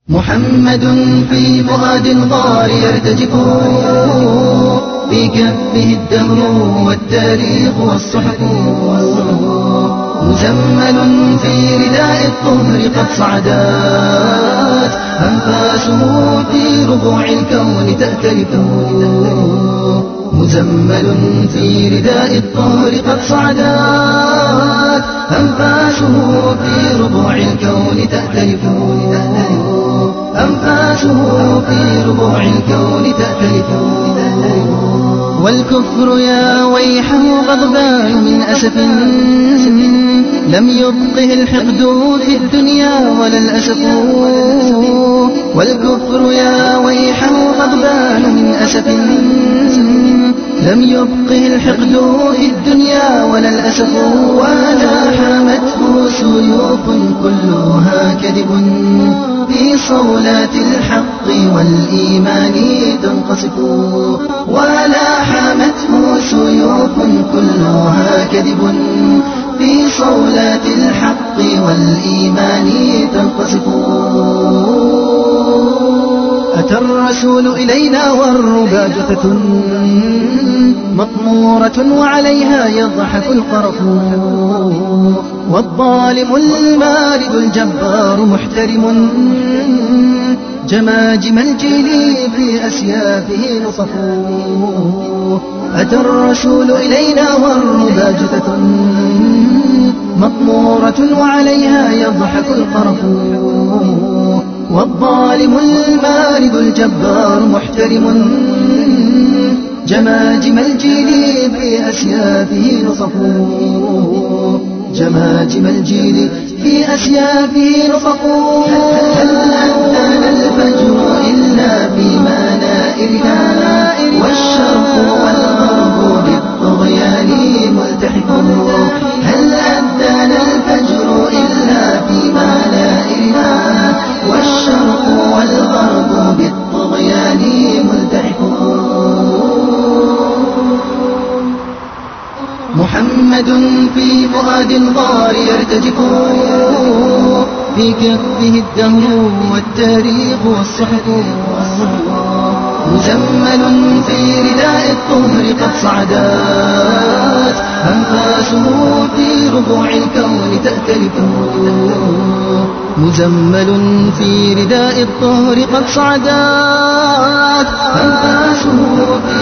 محمد في فؤاد الغار يرتجف، في كفه الدهر والتاريخ والصحف، مزمل في رداء الطهر قد صعدت أنفاسه في ربوع الكون تأتلف، مزمل في رداء الطهر قد صعدت أنفاسه في ربوع الكون تأتلف، أنفاسه في ربوع الكون تأتلف. والكفر يا ويحه غضبان من أسف، لم يبقه الحقد في الدنيا ولا الأسف. والكفر يا ويحه غضبان من أسف، لم يبقه الحقد في الدنيا ولا الأسف. ولا حامته سيوف كلها كذب، في صولات الحق والإيمان تنقصف. ولا حامته سيوف كلها كذب، في صولات الحق والإيمان تنقصف. أتى الرسول إلينا والربا جثة مطمورة وعليها يضحك القرف، والظالم المارد الجبار محترم، جماجم الجيل في أسيافه نصف. أتى الرسول إلينا والربا جثة مطمورة وعليها يضحك القرف، والظالم المارد الجبار محترم، جماجم الجيل في أسيافه نصف. جماجم الجيل في أسيافه نصف. هل أذن الفجر إلا في منائرنا، والشرق والغرب بالطغيان ملتحف. هل أذن الفجر إلا في منائرنا، والشرق والغرب بالطغيان ملتحف. محمد في فؤاد الغار يرتجف، في كفه الدهر والتاريخ والصحف، مزمل في رداء الطهر قد صعدت أنفاسه في ربوع الكون تأتلف. مزمل في رداء الطهر قد صعدت أنفاسه في